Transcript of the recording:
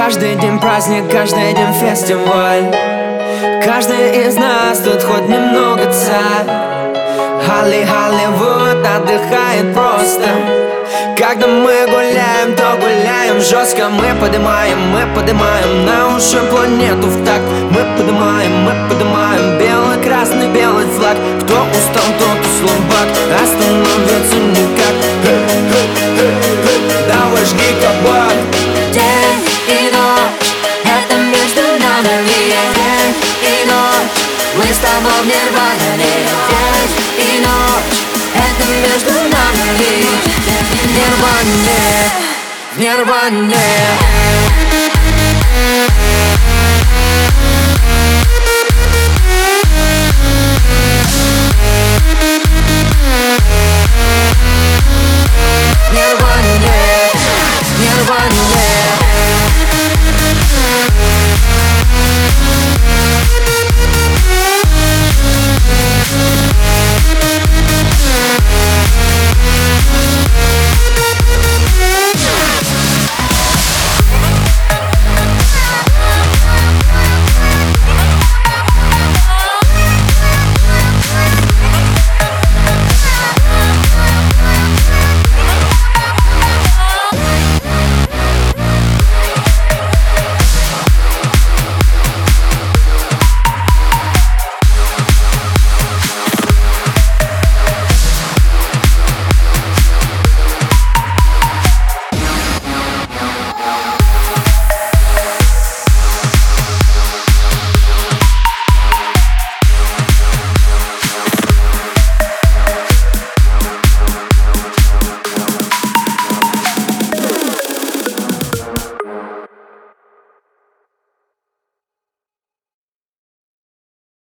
Каждый день праздник, каждый день фестиваль. Каждый из нас тут хоть немного царь. Холливуд отдыхает просто. Когда мы гуляем, то гуляем жестко. Мы поднимаем на уши планету в такт. Мы поднимаем белый-красный, белый флаг. Кто устал, тот и слабак, остановиться никак. Давай жги кабак. День и ночь, это между нами. День и ночь, мы с тобой в нирване. День и ночь, это между нами. В нирване, в нирване.